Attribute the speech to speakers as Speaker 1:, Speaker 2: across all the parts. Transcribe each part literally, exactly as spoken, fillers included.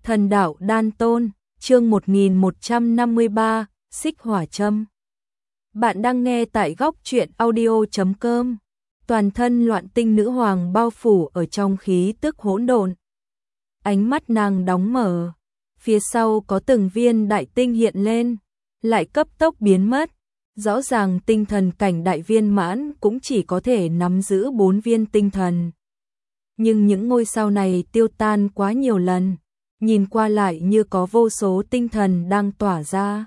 Speaker 1: Thần đạo đan tôn, chương một nghìn một trăm năm mươi ba, xích hỏa châm. Bạn đang nghe tại góc truyện audio chấm com. Toàn thân loạn tinh nữ hoàng bao phủ ở trong khí tức hỗn độn. Ánh mắt nàng đóng mở, phía sau có từng viên đại tinh hiện lên, lại cấp tốc biến mất. Rõ ràng tinh thần cảnh đại viên mãn cũng chỉ có thể nắm giữ bốn viên tinh thần. Nhưng những ngôi sao này tiêu tan quá nhiều lần, nhìn qua lại như có vô số tinh thần đang tỏa ra.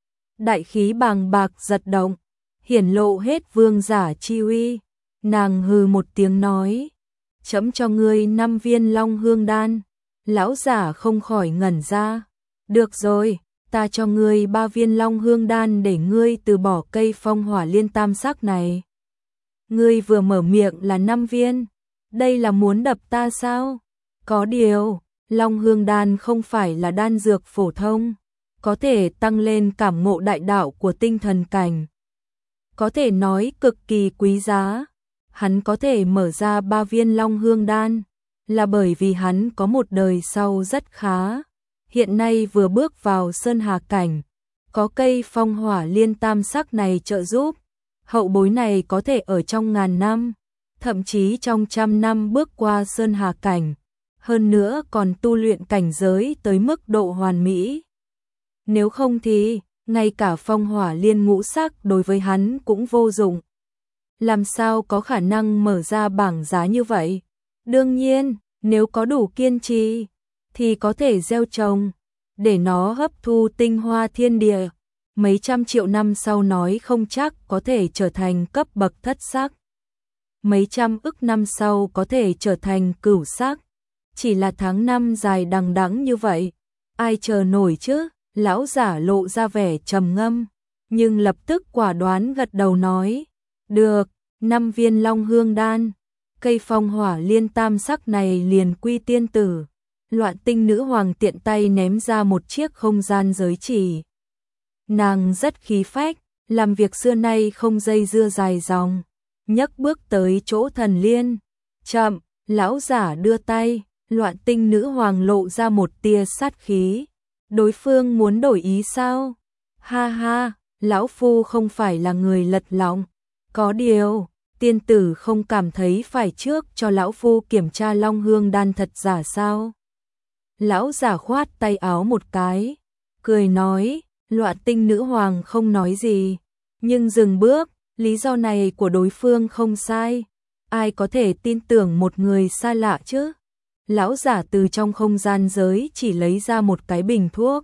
Speaker 1: Đại khí bàng bạc giật động, hiển lộ hết vương giả chi uy. Nàng hừ một tiếng nói, chấm cho ngươi năm viên long hương đan. Lão giả không khỏi ngẩn ra. Được rồi, ta cho ngươi ba viên long hương đan để ngươi từ bỏ cây phong hỏa liên tam sắc này. Ngươi vừa mở miệng là năm viên, đây là muốn đập ta sao? Có điều, long hương đan không phải là đan dược phổ thông, có thể tăng lên cảm ngộ đại đạo của tinh thần cảnh. Có thể nói cực kỳ quý giá. Hắn có thể mở ra ba viên long hương đan, là bởi vì hắn có một đời sau rất khá. Hiện nay vừa bước vào sơn hà cảnh, có cây phong hỏa liên tam sắc này trợ giúp, hậu bối này có thể ở trong ngàn năm, thậm chí trong trăm năm bước qua sơn hà cảnh, hơn nữa còn tu luyện cảnh giới tới mức độ hoàn mỹ. Nếu không thì, ngay cả phong hỏa liên ngũ sắc đối với hắn cũng vô dụng. Làm sao có khả năng mở ra bảng giá như vậy? Đương nhiên, nếu có đủ kiên trì, thì có thể gieo trồng, để nó hấp thu tinh hoa thiên địa. Mấy trăm triệu năm sau nói không chắc có thể trở thành cấp bậc thất sắc. Mấy trăm ức năm sau có thể trở thành cửu sắc. Chỉ là tháng năm dài đằng đẵng như vậy, ai chờ nổi chứ? Lão giả lộ ra vẻ trầm ngâm, nhưng lập tức quả đoán gật đầu nói, được, năm viên long hương đan, cây phong hỏa liên tam sắc này liền quy tiên tử. Loạn tinh nữ hoàng tiện tay ném ra một chiếc không gian giới chỉ. Nàng rất khí phách, làm việc xưa nay không dây dưa dài dòng, nhấc bước tới chỗ thần liên. Chậm, lão giả đưa tay, loạn tinh nữ hoàng lộ ra một tia sát khí. Đối phương muốn đổi ý sao? Ha ha, lão phu không phải là người lật lọng. Có điều, tiên tử không cảm thấy phải trước cho lão phu kiểm tra long hương đan thật giả sao? Lão giả khoát tay áo một cái, cười nói, loạn tinh nữ hoàng không nói gì, nhưng dừng bước, lý do này của đối phương không sai. Ai có thể tin tưởng một người xa lạ chứ? Lão giả từ trong không gian giới chỉ lấy ra một cái bình thuốc.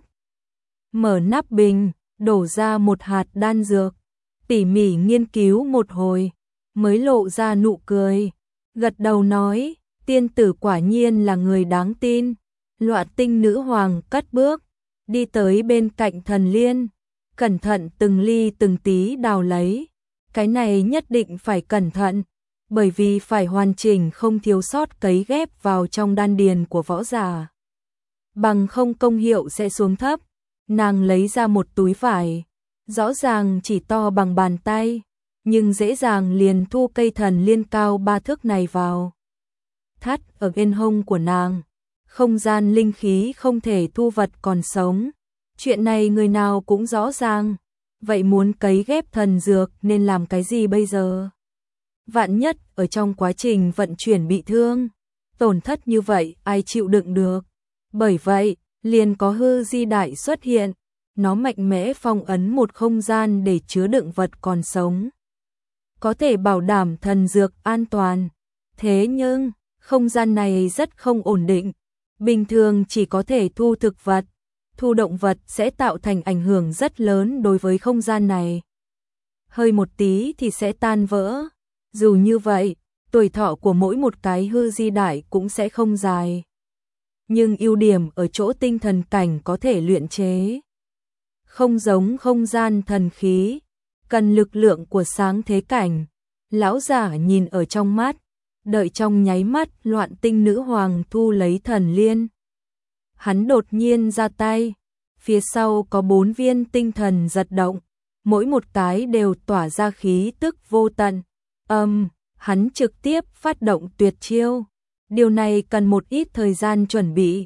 Speaker 1: Mở nắp bình, đổ ra một hạt đan dược, tỉ mỉ nghiên cứu một hồi, mới lộ ra nụ cười, gật đầu nói, tiên tử quả nhiên là người đáng tin. Loạn tinh nữ hoàng cất bước, đi tới bên cạnh thần liên, cẩn thận từng ly từng tí đào lấy. Cái này nhất định phải cẩn thận, bởi vì phải hoàn chỉnh không thiếu sót cấy ghép vào trong đan điền của võ giả. Bằng không công hiệu sẽ xuống thấp. Nàng lấy ra một túi vải, rõ ràng chỉ to bằng bàn tay, nhưng dễ dàng liền thu cây thần liên cao ba thước này vào. Thắt ở bên hông của nàng, không gian linh khí không thể thu vật còn sống. Chuyện này người nào cũng rõ ràng, vậy muốn cấy ghép thần dược nên làm cái gì bây giờ? Vạn nhất ở trong quá trình vận chuyển bị thương, tổn thất như vậy ai chịu đựng được? Bởi vậy, liền có hư di đại xuất hiện, nó mạnh mẽ phong ấn một không gian để chứa đựng vật còn sống, có thể bảo đảm thần dược an toàn. Thế nhưng, không gian này rất không ổn định, bình thường chỉ có thể thu thực vật, thu động vật sẽ tạo thành ảnh hưởng rất lớn đối với không gian này. Hơi một tí thì sẽ tan vỡ. Dù như vậy, tuổi thọ của mỗi một cái hư di đại cũng sẽ không dài. Nhưng ưu điểm ở chỗ tinh thần cảnh có thể luyện chế. Không giống không gian thần khí, cần lực lượng của sáng thế cảnh. Lão giả nhìn ở trong mắt, đợi trong nháy mắt loạn tinh nữ hoàng thu lấy thần liên. Hắn đột nhiên ra tay, phía sau có bốn viên tinh thần giật động, mỗi một cái đều tỏa ra khí tức vô tận. Âm, um, hắn trực tiếp phát động tuyệt chiêu. Điều này cần một ít thời gian chuẩn bị,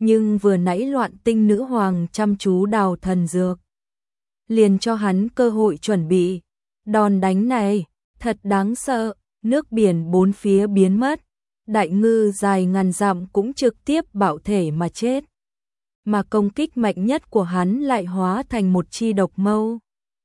Speaker 1: nhưng vừa nãy Loạn Tinh nữ hoàng chăm chú đào thần dược, liền cho hắn cơ hội chuẩn bị. Đòn đánh này thật đáng sợ, nước biển bốn phía biến mất, đại ngư dài ngàn dặm cũng trực tiếp bạo thể mà chết. Mà công kích mạnh nhất của hắn lại hóa thành một chi độc mâu,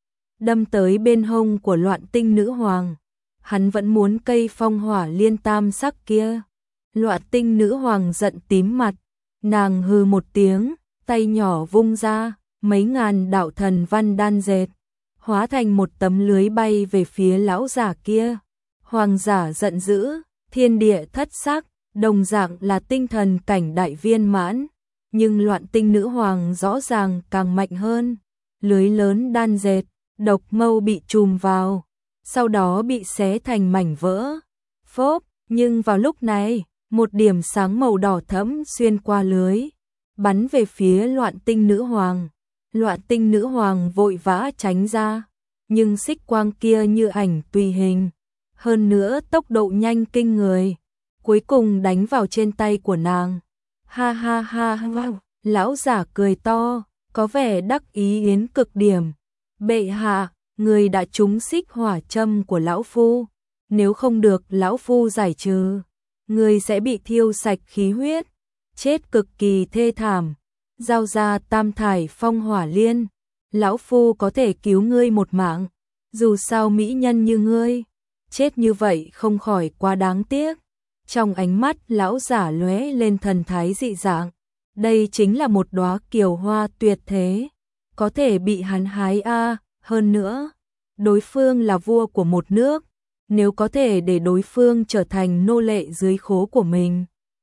Speaker 1: đâm tới bên hông của Loạn Tinh nữ hoàng. Hắn vẫn muốn cây phong hỏa liên tam sắc kia. Loạn Tinh nữ hoàng giận tím mặt, nàng hừ một tiếng, tay nhỏ vung ra, mấy ngàn đạo thần văn đan dệt, hóa thành một tấm lưới bay về phía lão giả kia. Hoàng giả giận dữ, thiên địa thất sắc, đồng dạng là tinh thần cảnh đại viên mãn, nhưng Loạn Tinh nữ hoàng rõ ràng càng mạnh hơn. Lưới lớn đan dệt, độc mâu bị chùm vào, sau đó bị xé thành mảnh vỡ. Phốp, nhưng vào lúc này, một điểm sáng màu đỏ thẫm xuyên qua lưới, bắn về phía Loạn Tinh nữ hoàng. Loạn Tinh nữ hoàng vội vã tránh ra, nhưng xích quang kia như ảnh tùy hình, hơn nữa tốc độ nhanh kinh người, cuối cùng đánh vào trên tay của nàng. Ha ha ha ha, lão giả cười to, có vẻ đắc ý đến cực điểm. Bệ hạ, người đã trúng xích hỏa châm của lão phu, nếu không được lão phu giải trừ, người sẽ bị thiêu sạch khí huyết, chết cực kỳ thê thảm. Giao ra tam thải phong hỏa liên, lão phu có thể cứu ngươi một mạng, dù sao mỹ nhân như ngươi, chết như vậy không khỏi quá đáng tiếc. Trong ánh mắt lão giả lóe lên thần thái dị dạng, đây chính là một đóa kiều hoa tuyệt thế, có thể bị hắn hái a, hơn nữa, đối phương là vua của một nước, nếu có thể để đối phương trở thành nô lệ dưới khố của mình,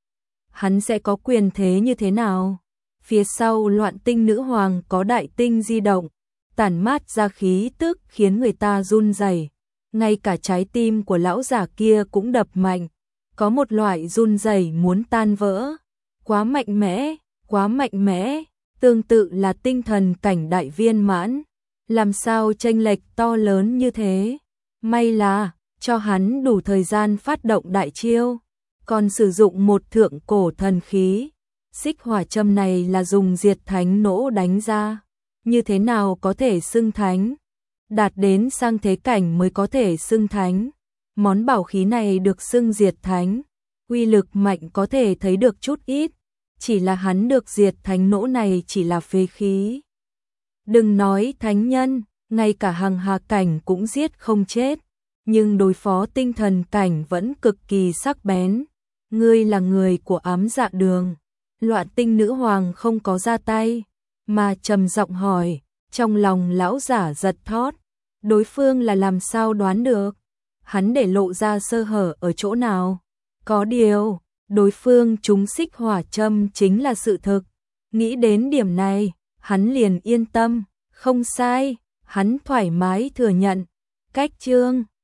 Speaker 1: hắn sẽ có quyền thế như thế nào? Phía sau Loạn Tinh nữ hoàng có đại tinh di động, tản mát ra khí tức khiến người ta run rẩy. Ngay cả trái tim của lão giả kia cũng đập mạnh, có một loại run rẩy muốn tan vỡ. Quá mạnh mẽ, quá mạnh mẽ, tương tự là tinh thần cảnh đại viên mãn. Làm sao chênh lệch to lớn như thế? May là cho hắn đủ thời gian phát động đại chiêu, còn sử dụng một thượng cổ thần khí. Xích hỏa châm này là dùng diệt thánh nỗ đánh ra, như thế nào có thể xưng thánh? Đạt đến sang thế cảnh mới có thể xưng thánh. Món bảo khí này được xưng diệt thánh, uy lực mạnh có thể thấy được chút ít, chỉ là hắn được diệt thánh nỗ này chỉ là phế khí. Đừng nói thánh nhân, ngay cả hằng hà cảnh cũng giết không chết, nhưng đối phó tinh thần cảnh vẫn cực kỳ sắc bén. Ngươi là người của ám dạ đường. Loạn Tinh nữ hoàng không có ra tay, mà trầm giọng hỏi, trong lòng lão giả giật thót, đối phương là làm sao đoán được, hắn để lộ ra sơ hở ở chỗ nào? Có điều, đối phương trúng xích hỏa châm chính là sự thực, nghĩ đến điểm này, hắn liền yên tâm, không sai, hắn thoải mái thừa nhận. Cách chương